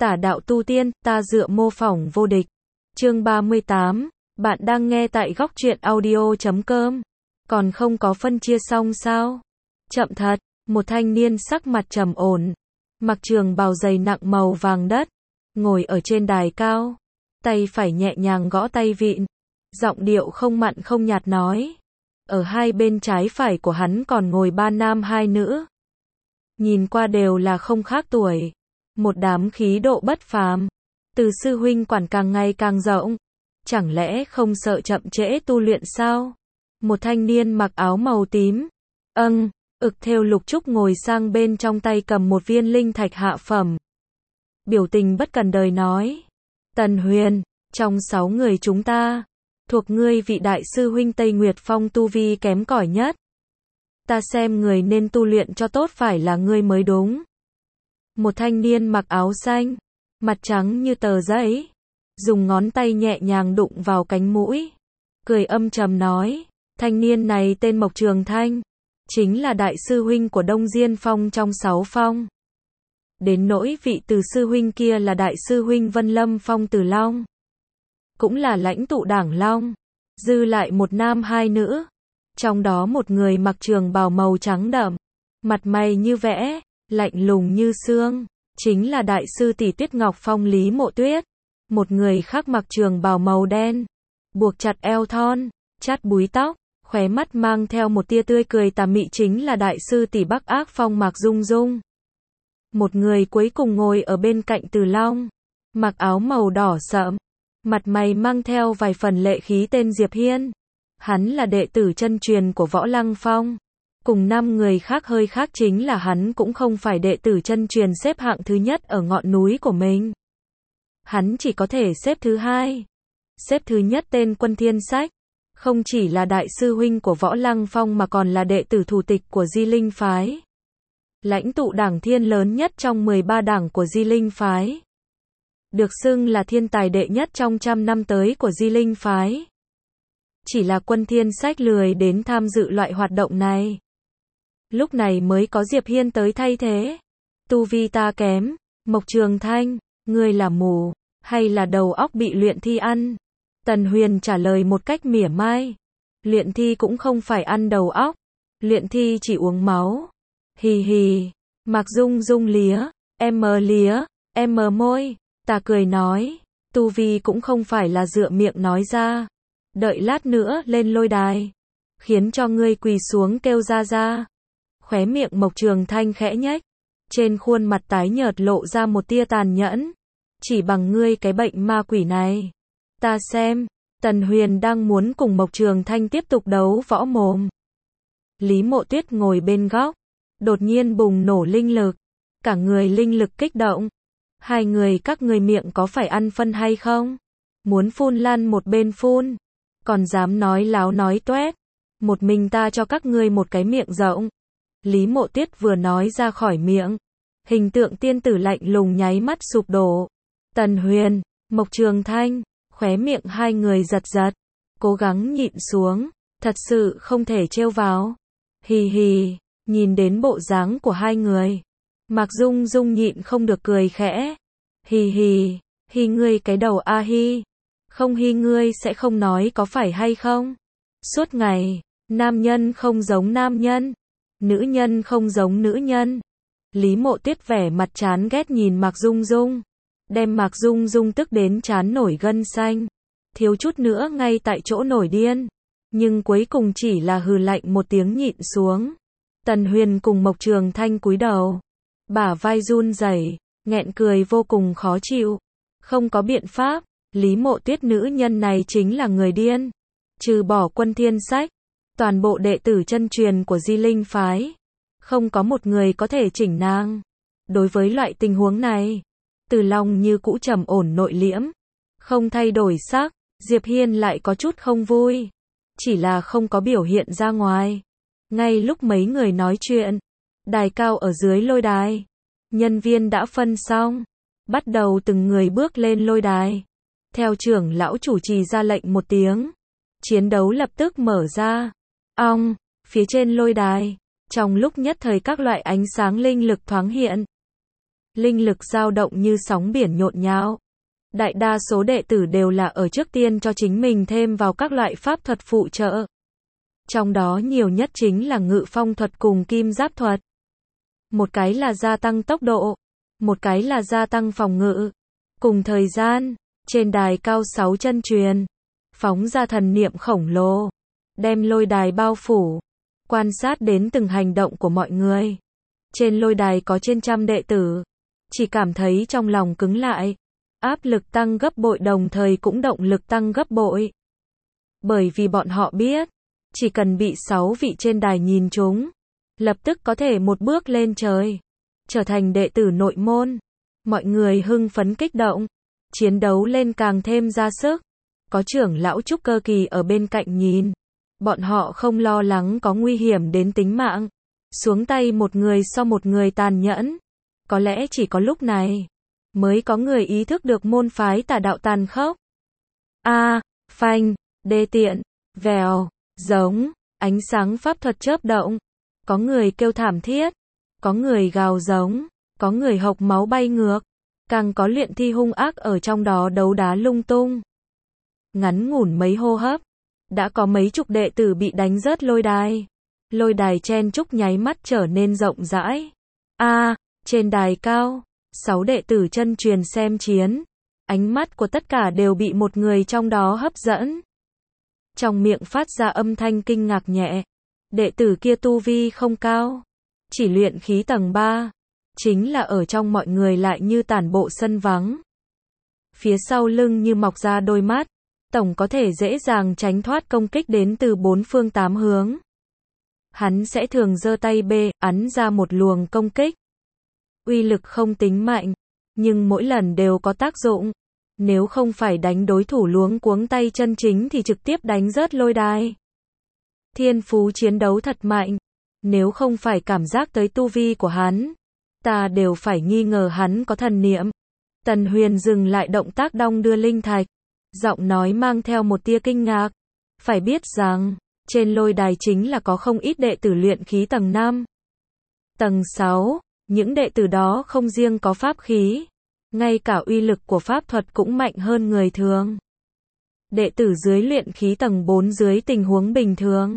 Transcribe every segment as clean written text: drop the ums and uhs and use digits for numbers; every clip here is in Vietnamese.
Tả đạo tu tiên, ta dựa mô phỏng vô địch. Chương 38, bạn đang nghe tại góc truyện audio.com. Còn không có phân chia xong sao? Chậm thật, một thanh niên sắc mặt trầm ổn, mặc trường bào dày nặng màu vàng đất, ngồi ở trên đài cao, tay phải nhẹ nhàng gõ tay vịn, giọng điệu không mặn không nhạt nói. Ở hai bên trái phải của hắn còn ngồi ba nam hai nữ. Nhìn qua đều là không khác tuổi. Một đám khí độ bất phàm. Từ sư huynh quản càng ngày càng rộng. Chẳng lẽ không sợ chậm trễ tu luyện sao? Một thanh niên mặc áo màu tím. Ực thêu lục trúc ngồi sang bên trong tay cầm một viên linh thạch hạ phẩm. Biểu tình bất cần đời nói. Tần Huyền, trong 6 người chúng ta, thuộc ngươi vị đại sư huynh Tây Nguyệt Phong tu vi kém cỏi nhất. Ta xem người nên tu luyện cho tốt phải là ngươi mới đúng. Một thanh niên mặc áo xanh, mặt trắng như tờ giấy, dùng ngón tay nhẹ nhàng đụng vào cánh mũi, cười âm trầm nói, thanh niên này tên Mộc Trường Thanh, chính là đại sư huynh của Đông Diên Phong trong 6 phong. Đến nỗi vị Từ sư huynh kia là đại sư huynh Vân Lâm Phong Từ Long, cũng là lãnh tụ Đảng Long, dư lại một nam hai nữ, trong đó một người mặc trường bào màu trắng đậm, mặt mày như vẽ, lạnh lùng như xương, chính là đại sư tỷ Tuyết Ngọc Phong Lý Mộ Tuyết. Một người khác mặc trường bào màu đen, buộc chặt eo thon, chát búi tóc, khóe mắt mang theo một tia tươi cười tà mị chính là đại sư tỷ Bắc Ác Phong Mạc Dung Dung. Một người cuối cùng ngồi ở bên cạnh Từ Long, mặc áo màu đỏ sẫm, mặt mày mang theo vài phần lệ khí tên Diệp Hiên. Hắn là đệ tử chân truyền của Võ Lăng Phong. Cùng 5 người khác hơi khác chính là hắn cũng không phải đệ tử chân truyền xếp hạng thứ nhất ở ngọn núi của mình. Hắn chỉ có thể xếp thứ hai. Xếp thứ nhất tên Quân Thiên Sách. Không chỉ là đại sư huynh của Võ Lăng Phong mà còn là đệ tử thủ tịch của Di Linh Phái. Lãnh tụ đảng thiên lớn nhất trong 13 đảng của Di Linh Phái. Được xưng là thiên tài đệ nhất trong 100 năm tới của Di Linh Phái. Chỉ là Quân Thiên Sách lười đến tham dự loại hoạt động này. Lúc này mới có Diệp Hiên tới thay thế. Tu vi ta kém, Mộc Trường Thanh, ngươi là mù, hay là đầu óc bị luyện thi ăn? Tần Huyền trả lời một cách mỉa mai. Luyện thi cũng không phải ăn đầu óc, luyện thi chỉ uống máu. Hì hì, Mạc Dung Dung lía, em môi, ta cười nói, tu vi cũng không phải là dựa miệng nói ra. Đợi lát nữa lên lôi đài, khiến cho ngươi quỳ xuống kêu ra. Khóe miệng Mộc Trường Thanh khẽ nhếch, trên khuôn mặt tái nhợt lộ ra một tia tàn nhẫn. Chỉ bằng ngươi cái bệnh ma quỷ này, ta xem. Tần Huyền đang muốn cùng Mộc Trường Thanh tiếp tục đấu võ mồm. Lý Mộ Tuyết ngồi bên góc, đột nhiên bùng nổ linh lực, cả người linh lực kích động. Hai người các ngươi miệng có phải ăn phân hay không? Muốn phun lăn một bên phun, còn dám nói láo nói toét. Một mình ta cho các ngươi một cái miệng rộng. Lý Mộ Tuyết vừa nói ra khỏi miệng, hình tượng tiên tử lạnh lùng nháy mắt sụp đổ. Tần Huyền, Mộc Trường Thanh, khóe miệng hai người giật giật, cố gắng nhịn xuống, thật sự không thể trêu vào. Hì hì, nhìn đến bộ dáng của hai người, Mạc Dung Dung nhịn không được cười khẽ. Hì hì, ngươi cái đầu a hi. Không hi ngươi sẽ không nói có phải hay không? Suốt ngày, nam nhân không giống nam nhân, nữ nhân không giống nữ nhân. Lý Mộ Tuyết vẻ mặt chán ghét nhìn Mạc Dung Dung, đem Mạc Dung Dung tức đến trán nổi gân xanh, thiếu chút nữa ngay tại chỗ nổi điên, nhưng cuối cùng chỉ là hừ lạnh một tiếng nhịn xuống. Tần Huyền cùng Mộc Trường Thanh cúi đầu, bả vai run rẩy, nghẹn cười vô cùng khó chịu. Không có biện pháp, Lý Mộ Tuyết nữ nhân này chính là người điên. Trừ bỏ Quân Thiên Sách, toàn bộ đệ tử chân truyền của Di Linh Phái, không có một người có thể chỉnh nàng. Đối với loại tình huống này, Từ Long như cũ trầm ổn nội liễm, không thay đổi sắc. Diệp Hiên lại có chút không vui, chỉ là không có biểu hiện ra ngoài. Ngay lúc mấy người nói chuyện, đài cao ở dưới lôi đài, nhân viên đã phân xong, bắt đầu từng người bước lên lôi đài. Theo trưởng lão chủ trì ra lệnh một tiếng, chiến đấu lập tức mở ra. Phía trên lôi đài, trong lúc nhất thời các loại ánh sáng linh lực thoáng hiện. linh lực dao động như sóng biển nhộn nhạo. Đại đa số đệ tử đều là ở trước tiên cho chính mình thêm vào các loại pháp thuật phụ trợ. Trong đó nhiều nhất chính là ngự phong thuật cùng kim giáp thuật. Một cái là gia tăng tốc độ, một cái là gia tăng phòng ngự. Cùng thời gian, trên đài cao 6 chân truyền, phóng ra thần niệm khổng lồ, đem lôi đài bao phủ, quan sát đến từng hành động của mọi người. Trên lôi đài có trên trăm đệ tử, chỉ cảm thấy trong lòng cứng lại, áp lực tăng gấp bội đồng thời cũng động lực tăng gấp bội. Bởi vì bọn họ biết, chỉ cần bị 6 vị trên đài nhìn trúng, lập tức có thể một bước lên trời, trở thành đệ tử nội môn. Mọi người hưng phấn kích động, chiến đấu lên càng thêm ra sức. Có trưởng lão trúc cơ kỳ ở bên cạnh nhìn, bọn họ không lo lắng có nguy hiểm đến tính mạng, xuống tay một người sau một người tàn nhẫn. Có lẽ chỉ có lúc này mới có người ý thức được môn phái tà đạo tàn khốc. Phanh, đê tiện, vèo, giống, ánh sáng pháp thuật chớp động. Có người kêu thảm thiết, có người gào giống, có người hộc máu bay ngược, càng có luyện thi hung ác ở trong đó đấu đá lung tung. Ngắn ngủn mấy hô hấp, đã có mấy chục đệ tử bị đánh rớt lôi đài. Lôi đài chen chúc nháy mắt trở nên rộng rãi. Trên đài cao, 6 đệ tử chân truyền xem chiến. Ánh mắt của tất cả đều bị một người trong đó hấp dẫn. Trong miệng phát ra âm thanh kinh ngạc nhẹ. Đệ tử kia tu vi không cao, chỉ luyện khí tầng 3. Chính là ở trong mọi người lại như tản bộ sân vắng. Phía sau lưng như mọc ra đôi mắt, tổng có thể dễ dàng tránh thoát công kích đến từ 4 phương 8 hướng. Hắn sẽ thường giơ tay ấn ra một luồng công kích. Uy lực không tính mạnh, nhưng mỗi lần đều có tác dụng. Nếu không phải đánh đối thủ luống cuống tay chân chính thì trực tiếp đánh rớt lôi đài. Thiên phú chiến đấu thật mạnh. Nếu không phải cảm giác tới tu vi của hắn, ta đều phải nghi ngờ hắn có thần niệm. Tần Huyền dừng lại động tác đong đưa linh thạch, giọng nói mang theo một tia kinh ngạc. Phải biết rằng, trên lôi đài chính là có không ít đệ tử luyện khí tầng 5. Tầng 6, những đệ tử đó không riêng có pháp khí, ngay cả uy lực của pháp thuật cũng mạnh hơn người thường. Đệ tử dưới luyện khí tầng 4 dưới tình huống bình thường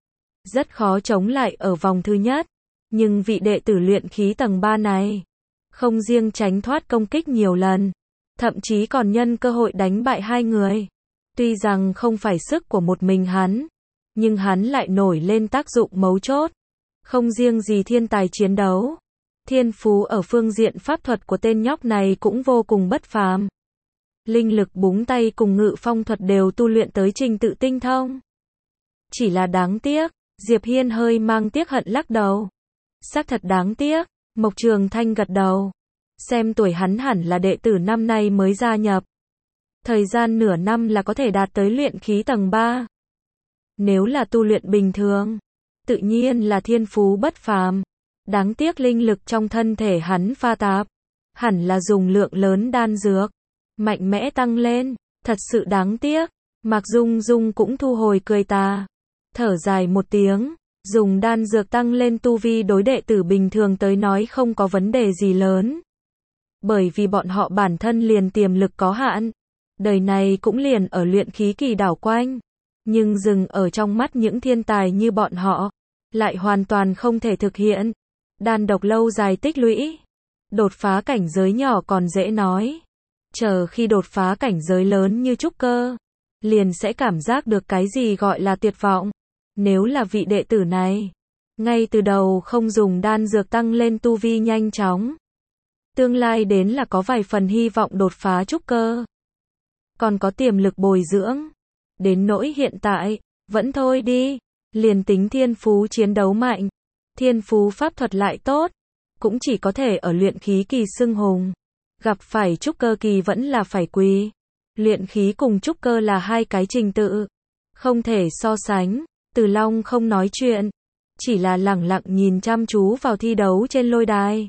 rất khó chống lại ở vòng thứ nhất, nhưng vị đệ tử luyện khí tầng 3 này, không riêng tránh thoát công kích nhiều lần, thậm chí còn nhân cơ hội đánh bại 2 người. Tuy rằng không phải sức của một mình hắn, nhưng hắn lại nổi lên tác dụng mấu chốt. Không riêng gì thiên tài chiến đấu, thiên phú ở phương diện pháp thuật của tên nhóc này cũng vô cùng bất phàm. Linh lực búng tay cùng ngự phong thuật đều tu luyện tới trình tự tinh thông. Chỉ là đáng tiếc, Diệp Hiên hơi mang tiếc hận lắc đầu. Xác thật đáng tiếc, Mộc Trường Thanh gật đầu. Xem tuổi hắn hẳn là đệ tử năm nay mới gia nhập. Thời gian nửa năm là có thể đạt tới luyện khí tầng 3. Nếu là tu luyện bình thường, tự nhiên là thiên phú bất phàm. Đáng tiếc linh lực trong thân thể hắn pha tạp, hẳn là dùng lượng lớn đan dược, mạnh mẽ tăng lên, thật sự đáng tiếc. Mạc Dung Dung cũng thu hồi cười tà, thở dài một tiếng, dùng đan dược tăng lên tu vi đối đệ tử bình thường tới nói không có vấn đề gì lớn. Bởi vì bọn họ bản thân liền tiềm lực có hạn, đời này cũng liền ở luyện khí kỳ đảo quanh, nhưng dừng ở trong mắt những thiên tài như bọn họ, lại hoàn toàn không thể thực hiện. Đan độc lâu dài tích lũy, đột phá cảnh giới nhỏ còn dễ nói, chờ khi đột phá cảnh giới lớn như trúc cơ, liền sẽ cảm giác được cái gì gọi là tuyệt vọng. Nếu là vị đệ tử này, ngay từ đầu không dùng đan dược tăng lên tu vi nhanh chóng, tương lai đến là có vài phần hy vọng đột phá trúc cơ, còn có tiềm lực bồi dưỡng. Đến nỗi hiện tại, vẫn thôi đi, liền tính thiên phú chiến đấu mạnh, thiên phú pháp thuật lại tốt, cũng chỉ có thể ở luyện khí kỳ xưng hùng. Gặp phải trúc cơ kỳ vẫn là phải quỳ. Luyện khí cùng trúc cơ là hai cái trình tự, không thể so sánh. Từ Long không nói chuyện, chỉ là lẳng lặng nhìn chăm chú vào thi đấu trên lôi đài.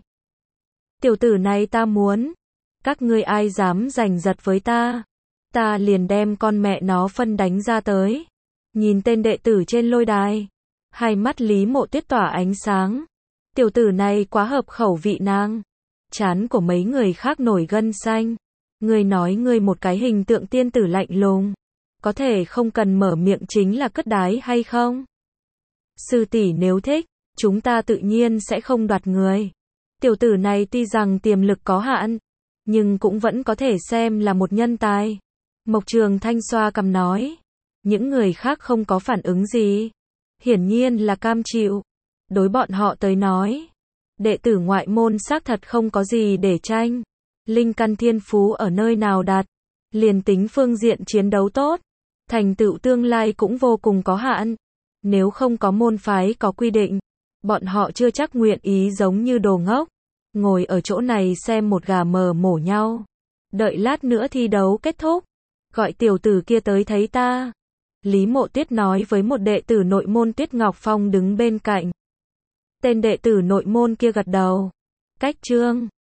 Tiểu tử này ta muốn, các ngươi ai dám giành giật với ta, ta liền đem con mẹ nó phân đánh ra tới. Nhìn tên đệ tử trên lôi đài, hai mắt Lý Mộ Tuyết tỏa ánh sáng. Tiểu tử này quá hợp khẩu vị nàng. Trán của mấy người khác nổi gân xanh. Ngươi nói ngươi một cái hình tượng tiên tử lạnh lùng, có thể không cần mở miệng chính là cất đái hay không? Sư tỷ nếu thích, chúng ta tự nhiên sẽ không đoạt người. Tiểu tử này tuy rằng tiềm lực có hạn, nhưng cũng vẫn có thể xem là một nhân tài. Mộc Trường Thanh xoa cằm nói. Những người khác không có phản ứng gì. Hiển nhiên là cam chịu. Đối bọn họ tới nói, đệ tử ngoại môn xác thật không có gì để tranh. Linh căn thiên phú ở nơi nào đạt, liền tính phương diện chiến đấu tốt, thành tựu tương lai cũng vô cùng có hạn. Nếu không có môn phái có quy định, bọn họ chưa chắc nguyện ý giống như đồ ngốc, ngồi ở chỗ này xem một gà mờ mổ nhau. Đợi lát nữa thi đấu kết thúc, gọi tiểu tử kia tới thấy ta. Lý Mộ Tuyết nói với một đệ tử nội môn Tuyết Ngọc Phong đứng bên cạnh. Tên đệ tử nội môn kia gật đầu. Cách chương